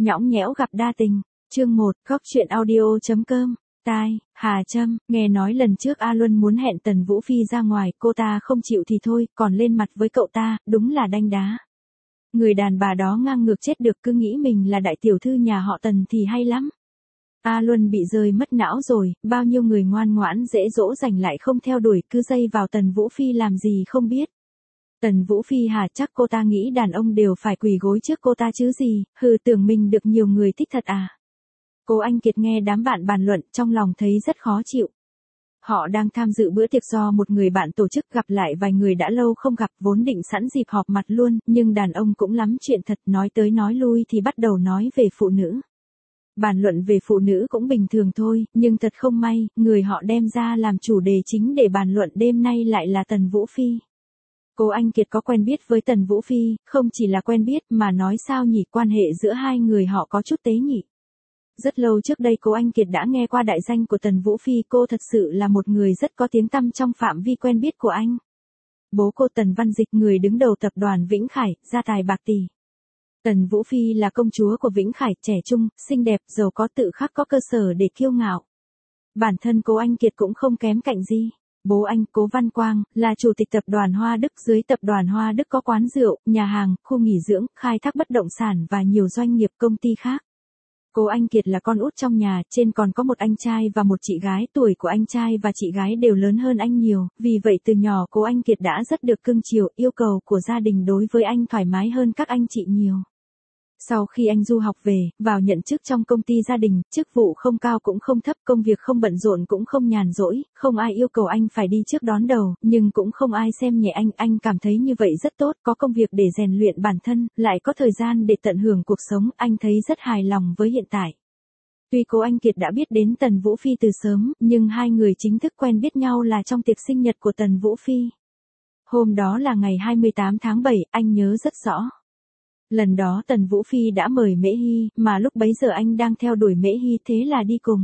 Nhõng nhẽo gặp đa tình. Chương 1, Góc truyện audio.com. Tai, Hà Trâm, nghe nói lần trước A Luân muốn hẹn Tần Vũ Phi ra ngoài, cô ta không chịu thì thôi, còn lên mặt với cậu ta, đúng là đanh đá. Người đàn bà đó ngang ngược chết được, cứ nghĩ mình là đại tiểu thư nhà họ Tần thì hay lắm. A Luân bị rơi mất não rồi, bao nhiêu người ngoan ngoãn dễ dỗ dành lại không theo đuổi, cứ dây vào Tần Vũ Phi làm gì không biết. Tần Vũ Phi hả, chắc cô ta nghĩ đàn ông đều phải quỳ gối trước cô ta chứ gì, tưởng mình được nhiều người thích thật à. Cố Anh Kiệt nghe đám bạn bàn luận, trong lòng thấy rất khó chịu. Họ đang tham dự bữa tiệc do một người bạn tổ chức, gặp lại vài người đã lâu không gặp, vốn định sẵn dịp họp mặt luôn, nhưng đàn ông cũng lắm chuyện thật, nói tới nói lui thì bắt đầu nói về phụ nữ. Bàn luận về phụ nữ cũng bình thường thôi, nhưng thật không may, người họ đem ra làm chủ đề chính để bàn luận đêm nay lại là Tần Vũ Phi. Cố Anh Kiệt có quen biết với Tần Vũ Phi, không chỉ là quen biết mà nói sao nhỉ, quan hệ giữa hai người họ có chút tế nhị. Rất lâu trước đây Cố Anh Kiệt đã nghe qua đại danh của Tần Vũ Phi, cô thật sự là một người rất có tiếng tăm trong phạm vi quen biết của anh. Bố cô Tần Văn Dịch, người đứng đầu tập đoàn Vĩnh Khải, gia tài bạc tỷ. Tần Vũ Phi là công chúa của Vĩnh Khải, trẻ trung, xinh đẹp, giàu có, tự khắc có cơ sở để kiêu ngạo. Bản thân Cố Anh Kiệt cũng không kém cạnh gì. Bố anh, Cố Văn Quang, là chủ tịch tập đoàn Hoa Đức, dưới tập đoàn Hoa Đức có quán rượu, nhà hàng, khu nghỉ dưỡng, khai thác bất động sản và nhiều doanh nghiệp công ty khác. Cố Anh Kiệt là con út trong nhà, trên còn có một anh trai và một chị gái, tuổi của anh trai và chị gái đều lớn hơn anh nhiều, vì vậy từ nhỏ Cố Anh Kiệt đã rất được cưng chiều, yêu cầu của gia đình đối với anh thoải mái hơn các anh chị nhiều. Sau khi anh du học về, vào nhận chức trong công ty gia đình, chức vụ không cao cũng không thấp, công việc không bận rộn cũng không nhàn rỗi, không ai yêu cầu anh phải đi trước đón đầu, nhưng cũng không ai xem nhẹ anh cảm thấy như vậy rất tốt, có công việc để rèn luyện bản thân, lại có thời gian để tận hưởng cuộc sống, anh thấy rất hài lòng với hiện tại. Tuy Cố Anh Kiệt đã biết đến Tần Vũ Phi từ sớm, nhưng hai người chính thức quen biết nhau là trong tiệc sinh nhật của Tần Vũ Phi. Hôm đó là ngày 28 tháng 7, anh nhớ rất rõ. Lần đó Tần Vũ Phi đã mời Mễ Hy, mà lúc bấy giờ anh đang theo đuổi Mễ Hy, thế là đi cùng.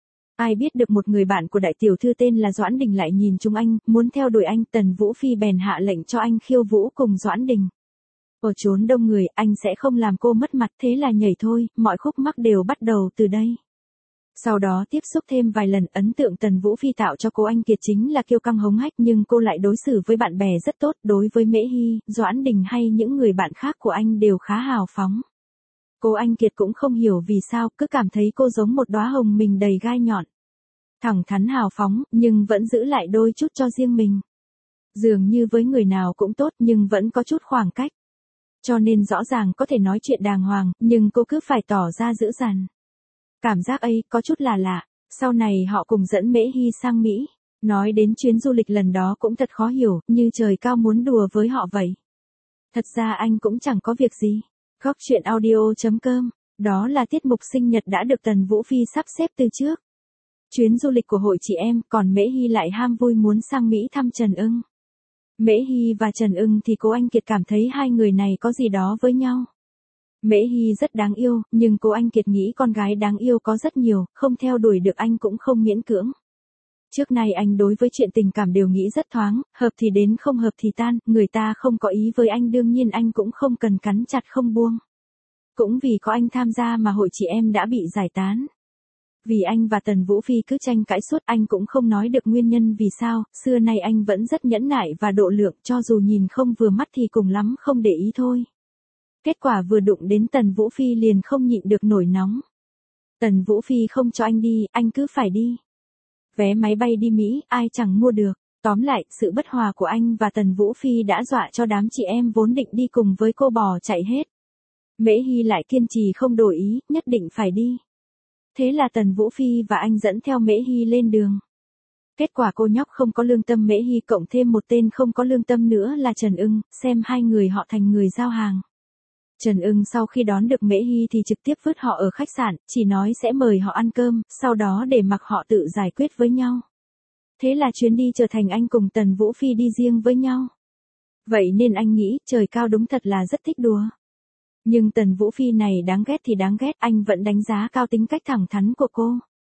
Ai biết được một người bạn của đại tiểu thư tên là Doãn Đình lại nhìn chúng anh, muốn theo đuổi anh, Tần Vũ Phi bèn hạ lệnh cho anh khiêu vũ cùng Doãn Đình. Ở chốn đông người, anh sẽ không làm cô mất mặt, thế là nhảy thôi, mọi khúc mắc đều bắt đầu từ đây. Sau đó tiếp xúc thêm vài lần, ấn tượng Tần Vũ Phi tạo cho Cố Anh Kiệt chính là kiêu căng hống hách, nhưng cô lại đối xử với bạn bè rất tốt, đối với Mễ Hy, Doãn Đình hay những người bạn khác của anh đều khá hào phóng. Cố Anh Kiệt cũng không hiểu vì sao, cứ cảm thấy cô giống một đóa hồng mình đầy gai nhọn. Thẳng thắn hào phóng, nhưng vẫn giữ lại đôi chút cho riêng mình. Dường như với người nào cũng tốt nhưng vẫn có chút khoảng cách. Cho nên rõ ràng có thể nói chuyện đàng hoàng, nhưng cô cứ phải tỏ ra dữ dằn. Cảm giác ấy có chút là lạ. Sau này họ cùng dẫn Mễ Hy sang Mỹ. Nói đến chuyến du lịch lần đó cũng thật khó hiểu, như trời cao muốn đùa với họ vậy. Thật ra anh cũng chẳng có việc gì. Góc truyện audio.com. Đó là tiết mục sinh nhật đã được Tần Vũ Phi sắp xếp từ trước. Chuyến du lịch của hội chị em, còn Mễ Hy lại ham vui muốn sang Mỹ thăm Trần Ưng. Mễ Hy và Trần Ưng thì Cố Anh Kiệt cảm thấy hai người này có gì đó với nhau. Mễ Hy rất đáng yêu, nhưng Cố Anh Kiệt nghĩ con gái đáng yêu có rất nhiều, không theo đuổi được anh cũng không miễn cưỡng. Trước nay anh đối với chuyện tình cảm đều nghĩ rất thoáng, hợp thì đến không hợp thì tan, người ta không có ý với anh đương nhiên anh cũng không cần cắn chặt không buông. Cũng vì có anh tham gia mà hội chị em đã bị giải tán. Vì anh và Tần Vũ Phi cứ tranh cãi suốt, anh cũng không nói được nguyên nhân vì sao, xưa nay anh vẫn rất nhẫn nại và độ lượng, cho dù nhìn không vừa mắt thì cùng lắm không để ý thôi. Kết quả vừa đụng đến Tần Vũ Phi liền không nhịn được nổi nóng. Tần Vũ Phi không cho anh đi, anh cứ phải đi. Vé máy bay đi Mỹ, ai chẳng mua được. Tóm lại, sự bất hòa của anh và Tần Vũ Phi đã dọa cho đám chị em vốn định đi cùng với cô bỏ chạy hết. Mễ Hy lại kiên trì không đổi ý, nhất định phải đi. Thế là Tần Vũ Phi và anh dẫn theo Mễ Hy lên đường. Kết quả cô nhóc không có lương tâm Mễ Hy cộng thêm một tên không có lương tâm nữa là Trần Ưng, xem hai người họ thành người giao hàng. Trần Ưng sau khi đón được Mễ Hy thì trực tiếp vứt họ ở khách sạn, chỉ nói sẽ mời họ ăn cơm, sau đó để mặc họ tự giải quyết với nhau. Thế là chuyến đi trở thành anh cùng Tần Vũ Phi đi riêng với nhau. Vậy nên anh nghĩ trời cao đúng thật là rất thích đùa. Nhưng Tần Vũ Phi này đáng ghét thì đáng ghét, anh vẫn đánh giá cao tính cách thẳng thắn của cô.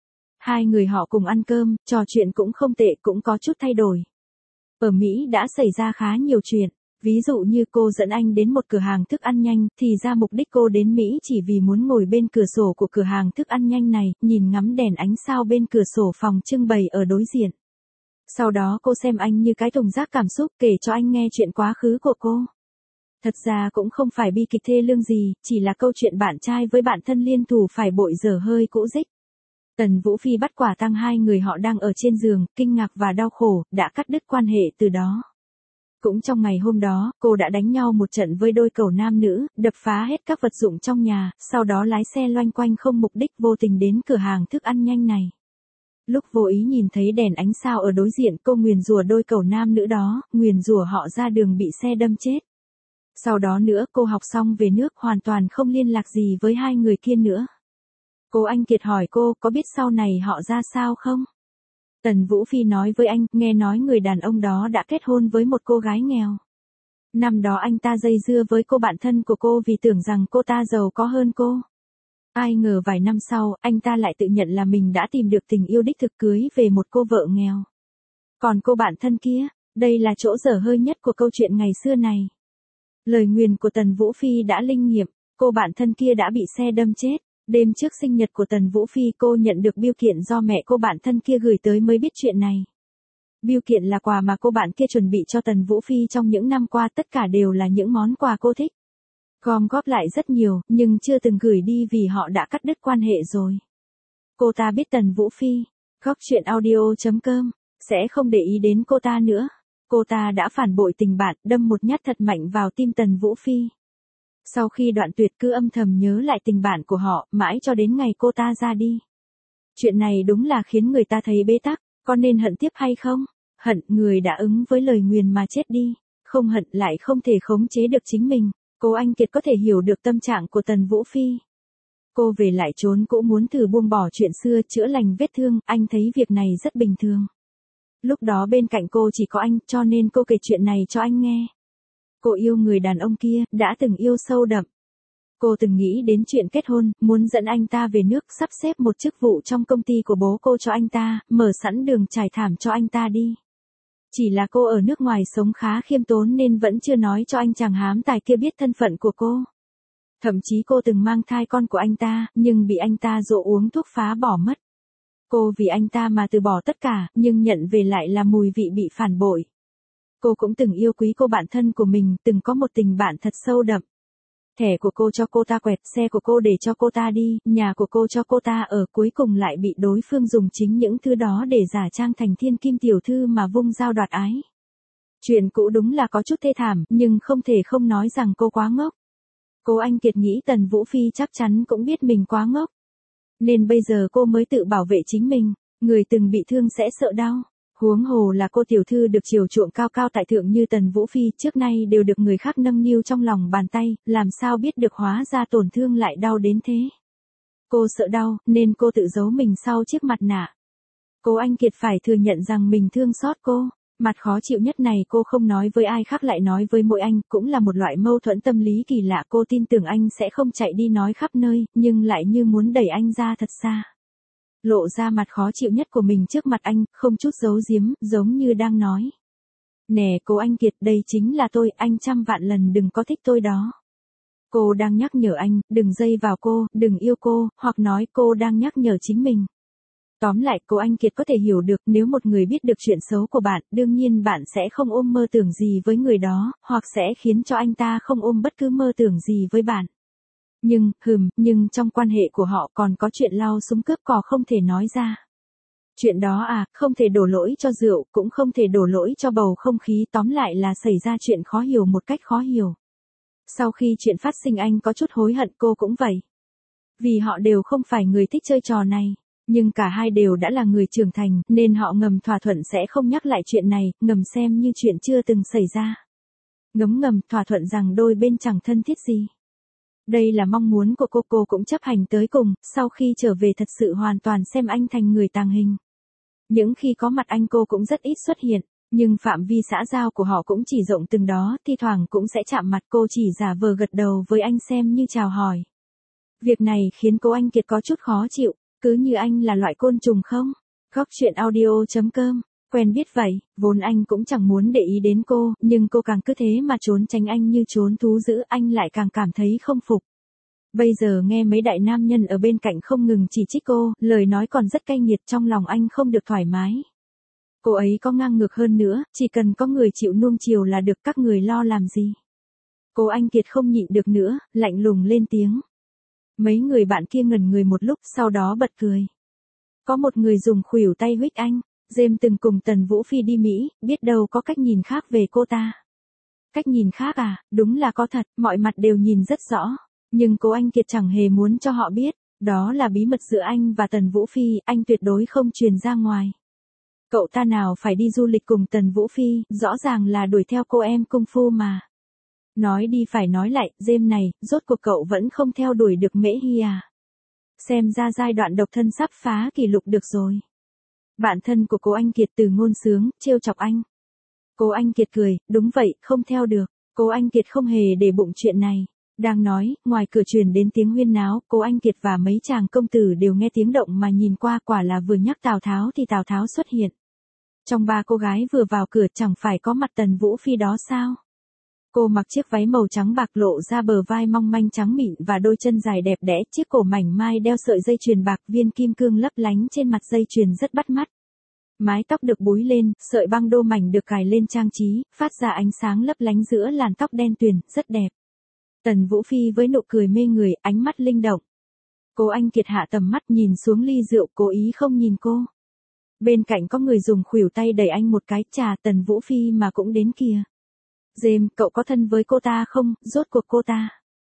Hai người họ cùng ăn cơm, trò chuyện cũng không tệ, cũng có chút thay đổi. Ở Mỹ đã xảy ra khá nhiều chuyện. Ví dụ như cô dẫn anh đến một cửa hàng thức ăn nhanh, thì ra mục đích cô đến Mỹ chỉ vì muốn ngồi bên cửa sổ của cửa hàng thức ăn nhanh này, nhìn ngắm đèn ánh sao bên cửa sổ phòng trưng bày ở đối diện. Sau đó cô xem anh như cái thùng rác cảm xúc, kể cho anh nghe chuyện quá khứ của cô. Thật ra cũng không phải bi kịch thê lương gì, chỉ là câu chuyện bạn trai với bạn thân liên thủ phải bội dở hơi cũ dích. Tần Vũ Phi bắt quả tang hai người họ đang ở trên giường, kinh ngạc và đau khổ, đã cắt đứt quan hệ từ đó. Cũng trong ngày hôm đó, cô đã đánh nhau một trận với đôi cẩu nam nữ, đập phá hết các vật dụng trong nhà, sau đó lái xe loanh quanh không mục đích vô tình đến cửa hàng thức ăn nhanh này. Lúc vô ý nhìn thấy đèn ánh sao ở đối diện, cô nguyền rủa đôi cẩu nam nữ đó, nguyền rủa họ ra đường bị xe đâm chết. Sau đó nữa cô học xong về nước hoàn toàn không liên lạc gì với hai người kia nữa. Cô Anh Kiệt hỏi cô có biết sau này họ ra sao không? Tần Vũ Phi nói với anh, nghe nói người đàn ông đó đã kết hôn với một cô gái nghèo. Năm đó anh ta dây dưa với cô bạn thân của cô vì tưởng rằng cô ta giàu có hơn cô. Ai ngờ vài năm sau, anh ta lại tự nhận là mình đã tìm được tình yêu đích thực cưới về một cô vợ nghèo. Còn cô bạn thân kia, đây là chỗ dở hơi nhất của câu chuyện ngày xưa này. Lời nguyền của Tần Vũ Phi đã linh nghiệm, cô bạn thân kia đã bị xe đâm chết. Đêm trước sinh nhật của Tần Vũ Phi cô nhận được bưu kiện do mẹ cô bạn thân kia gửi tới mới biết chuyện này. Bưu kiện là quà mà cô bạn kia chuẩn bị cho Tần Vũ Phi trong những năm qua, tất cả đều là những món quà cô thích. Gom góp lại rất nhiều, nhưng chưa từng gửi đi vì họ đã cắt đứt quan hệ rồi. Cô ta biết Tần Vũ Phi, góc chuyện audio.com, sẽ không để ý đến cô ta nữa. Cô ta đã phản bội tình bạn, đâm một nhát thật mạnh vào tim Tần Vũ Phi. Sau khi đoạn tuyệt cứ âm thầm nhớ lại tình bạn của họ, mãi cho đến ngày cô ta ra đi. Chuyện này đúng là khiến người ta thấy bế tắc, có nên hận tiếp hay không? Hận, người đã ứng với lời nguyền mà chết đi. Không hận lại không thể khống chế được chính mình. Cô Anh Kiệt có thể hiểu được tâm trạng của Tần Vũ Phi. Cô về lại trốn cũ muốn thử buông bỏ chuyện xưa, chữa lành vết thương, anh thấy việc này rất bình thường. Lúc đó bên cạnh cô chỉ có anh, cho nên cô kể chuyện này cho anh nghe. Cô yêu người đàn ông kia, đã từng yêu sâu đậm. Cô từng nghĩ đến chuyện kết hôn, muốn dẫn anh ta về nước, sắp xếp một chức vụ trong công ty của bố cô cho anh ta, mở sẵn đường trải thảm cho anh ta đi. Chỉ là cô ở nước ngoài sống khá khiêm tốn nên vẫn chưa nói cho anh chàng hám tài kia biết thân phận của cô. Thậm chí cô từng mang thai con của anh ta, nhưng bị anh ta dỗ uống thuốc phá bỏ mất. Cô vì anh ta mà từ bỏ tất cả, nhưng nhận về lại là mùi vị bị phản bội. Cô cũng từng yêu quý cô bạn thân của mình, từng có một tình bạn thật sâu đậm. Thẻ của cô cho cô ta quẹt, xe của cô để cho cô ta đi, nhà của cô cho cô ta ở, cuối cùng lại bị đối phương dùng chính những thứ đó để giả trang thành thiên kim tiểu thư mà vung dao đoạt ái. Chuyện cũ đúng là có chút thê thảm, nhưng không thể không nói rằng cô quá ngốc. Cô Anh Kiệt nghĩ Tần Vũ Phi chắc chắn cũng biết mình quá ngốc. Nên bây giờ cô mới tự bảo vệ chính mình, người từng bị thương sẽ sợ đau. Huống hồ là cô tiểu thư được chiều chuộng cao cao tại thượng như Tần Vũ Phi, trước nay đều được người khác nâng niu trong lòng bàn tay, làm sao biết được hóa ra tổn thương lại đau đến thế. Cô sợ đau, nên cô tự giấu mình sau chiếc mặt nạ. Cô Anh Kiệt phải thừa nhận rằng mình thương xót cô. Mặt khó chịu nhất này cô không nói với ai khác lại nói với mỗi anh, cũng là một loại mâu thuẫn tâm lý kỳ lạ. Cô tin tưởng anh sẽ không chạy đi nói khắp nơi, nhưng lại như muốn đẩy anh ra thật xa. Lộ ra mặt khó chịu nhất của mình trước mặt anh, không chút giấu giếm, giống như đang nói. Nè cô Anh Kiệt, đây chính là tôi, anh trăm vạn lần đừng có thích tôi đó. Cô đang nhắc nhở anh, đừng dây vào cô, đừng yêu cô, hoặc nói cô đang nhắc nhở chính mình. Tóm lại, cô Anh Kiệt có thể hiểu được, nếu một người biết được chuyện xấu của bạn, đương nhiên bạn sẽ không ôm mơ tưởng gì với người đó, hoặc sẽ khiến cho anh ta không ôm bất cứ mơ tưởng gì với bạn. Nhưng trong quan hệ của họ còn có chuyện lao súng cướp cò không thể nói ra. Chuyện đó không thể đổ lỗi cho rượu, cũng không thể đổ lỗi cho bầu không khí, tóm lại là xảy ra chuyện khó hiểu một cách khó hiểu. Sau khi chuyện phát sinh anh có chút hối hận, cô cũng vậy. Vì họ đều không phải người thích chơi trò này, nhưng cả hai đều đã là người trưởng thành, nên họ ngầm thỏa thuận sẽ không nhắc lại chuyện này, ngầm xem như chuyện chưa từng xảy ra. Ngầm thỏa thuận rằng đôi bên chẳng thân thiết gì. Đây là mong muốn của cô cũng chấp hành tới cùng, sau khi trở về thật sự hoàn toàn xem anh thành người tàng hình. Những khi có mặt anh cô cũng rất ít xuất hiện, nhưng phạm vi xã giao của họ cũng chỉ rộng từng đó, thi thoảng cũng sẽ chạm mặt, cô chỉ giả vờ gật đầu với anh xem như chào hỏi. Việc này khiến cô Anh Kiệt có chút khó chịu, cứ như anh là loại côn trùng không? Góc chuyện audio.com Quen biết vậy, vốn anh cũng chẳng muốn để ý đến cô, nhưng cô càng cứ thế mà trốn tránh anh như trốn thú dữ, anh lại càng cảm thấy không phục. Bây giờ nghe mấy đại nam nhân ở bên cạnh không ngừng chỉ trích cô, lời nói còn rất cay nghiệt, trong lòng anh không được thoải mái. Cô ấy có ngang ngược hơn nữa, chỉ cần có người chịu nuông chiều là được, các người lo làm gì. Cô Anh Kiệt không nhịn được nữa, lạnh lùng lên tiếng. Mấy người bạn kia ngẩn người một lúc, sau đó bật cười. Có một người dùng khuỷu tay huých anh. James từng cùng Tần Vũ Phi đi Mỹ, biết đâu có cách nhìn khác về cô ta. Cách nhìn khác à, đúng là có thật, mọi mặt đều nhìn rất rõ. Nhưng cô Anh Kiệt chẳng hề muốn cho họ biết, đó là bí mật giữa anh và Tần Vũ Phi, anh tuyệt đối không truyền ra ngoài. Cậu ta nào phải đi du lịch cùng Tần Vũ Phi, rõ ràng là đuổi theo cô em cung phu mà. Nói đi phải nói lại, James này, rốt cuộc cậu vẫn không theo đuổi được Mễ Hy à? Xem ra giai đoạn độc thân sắp phá kỷ lục được rồi. Bạn thân của cô Anh Kiệt từ ngôn sướng, trêu chọc anh. Cô Anh Kiệt cười, đúng vậy, không theo được. Cô Anh Kiệt không hề để bụng chuyện này. Đang nói, ngoài cửa truyền đến tiếng huyên náo, cô Anh Kiệt và mấy chàng công tử đều nghe tiếng động mà nhìn qua, quả là vừa nhắc Tào Tháo thì Tào Tháo xuất hiện. Trong ba cô gái vừa vào cửa chẳng phải có mặt Tần Vũ Phi đó sao? Cô mặc chiếc váy màu trắng bạc lộ ra bờ vai mong manh trắng mịn và đôi chân dài đẹp đẽ, chiếc cổ mảnh mai đeo sợi dây chuyền bạc, viên kim cương lấp lánh trên mặt dây chuyền rất bắt mắt. Mái tóc được búi lên, sợi băng đô mảnh được cài lên trang trí, phát ra ánh sáng lấp lánh giữa làn tóc đen tuyền, rất đẹp. Tần Vũ Phi với nụ cười mê người, ánh mắt linh động. Cô Anh Kiệt hạ tầm mắt nhìn xuống ly rượu, cố ý không nhìn cô. Bên cạnh có người dùng khuỷu tay đẩy anh một cái, chà, Tần Vũ Phi mà cũng đến kìa. James, cậu có thân với cô ta không, rốt cuộc cô ta.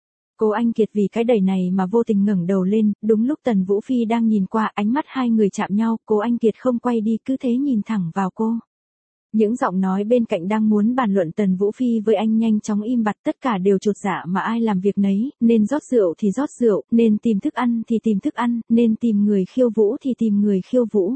Cô Anh Kiệt vì cái đẩy này mà vô tình ngẩng đầu lên, đúng lúc Tần Vũ Phi đang nhìn qua, ánh mắt hai người chạm nhau, cô Anh Kiệt không quay đi, cứ thế nhìn thẳng vào cô. Những giọng nói bên cạnh đang muốn bàn luận Tần Vũ Phi với anh nhanh chóng im bặt, tất cả đều chột dạ mà ai làm việc nấy, nên rót rượu thì rót rượu, nên tìm thức ăn thì tìm thức ăn, nên tìm người khiêu vũ thì tìm người khiêu vũ.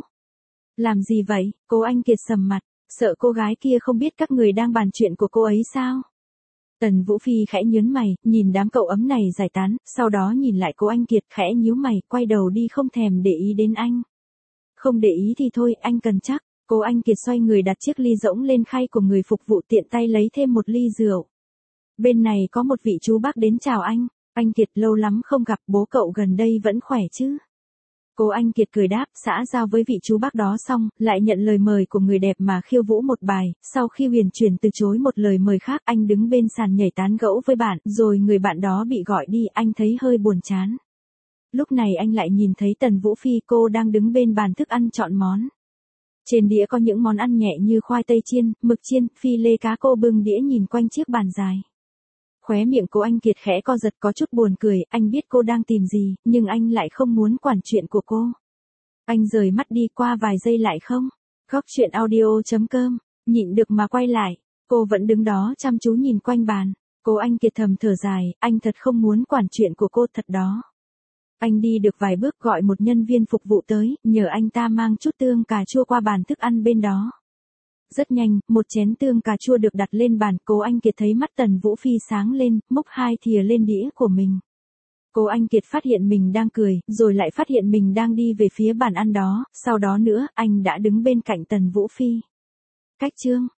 Làm gì vậy, cô Anh Kiệt sầm mặt, sợ cô gái kia không biết các người đang bàn chuyện của cô ấy sao? Tần Vũ Phi khẽ nhớn mày, nhìn đám cậu ấm này giải tán, sau đó nhìn lại cô Anh Kiệt khẽ nhíu mày, quay đầu đi không thèm để ý đến anh. Không để ý thì thôi, anh cần chắc. Cô Anh Kiệt xoay người đặt chiếc ly rỗng lên khay của người phục vụ, tiện tay lấy thêm một ly rượu. Bên này có một vị chú bác đến chào anh. Anh Kiệt, lâu lắm không gặp, bố cậu gần đây vẫn khỏe chứ? Cô Anh Kiệt cười đáp, xã giao với vị chú bác đó xong, lại nhận lời mời của người đẹp mà khiêu vũ một bài, sau khi huyền chuyển từ chối một lời mời khác, anh đứng bên sàn nhảy tán gẫu với bạn, rồi người bạn đó bị gọi đi, anh thấy hơi buồn chán. Lúc này anh lại nhìn thấy Tần Vũ Phi, cô đang đứng bên bàn thức ăn chọn món. Trên đĩa có những món ăn nhẹ như khoai tây chiên, mực chiên, phi lê cá, cô bưng đĩa nhìn quanh chiếc bàn dài. Khóe miệng cô Anh Kiệt khẽ co giật, có chút buồn cười, anh biết cô đang tìm gì, nhưng anh lại không muốn quản chuyện của cô. Anh rời mắt đi, qua vài giây lại không. Góc chuyện audio.com, nhịn được mà quay lại, cô vẫn đứng đó chăm chú nhìn quanh bàn. Cô Anh Kiệt thầm thở dài, anh thật không muốn quản chuyện của cô thật đó. Anh đi được vài bước gọi một nhân viên phục vụ tới, nhờ anh ta mang chút tương cà chua qua bàn thức ăn bên đó. Rất nhanh, một chén tương cà chua được đặt lên bàn, cô Anh Kiệt thấy mắt Tần Vũ Phi sáng lên, múc hai thìa lên đĩa của mình. Cô Anh Kiệt phát hiện mình đang cười, rồi lại phát hiện mình đang đi về phía bàn ăn đó, sau đó nữa, anh đã đứng bên cạnh Tần Vũ Phi. Cách chương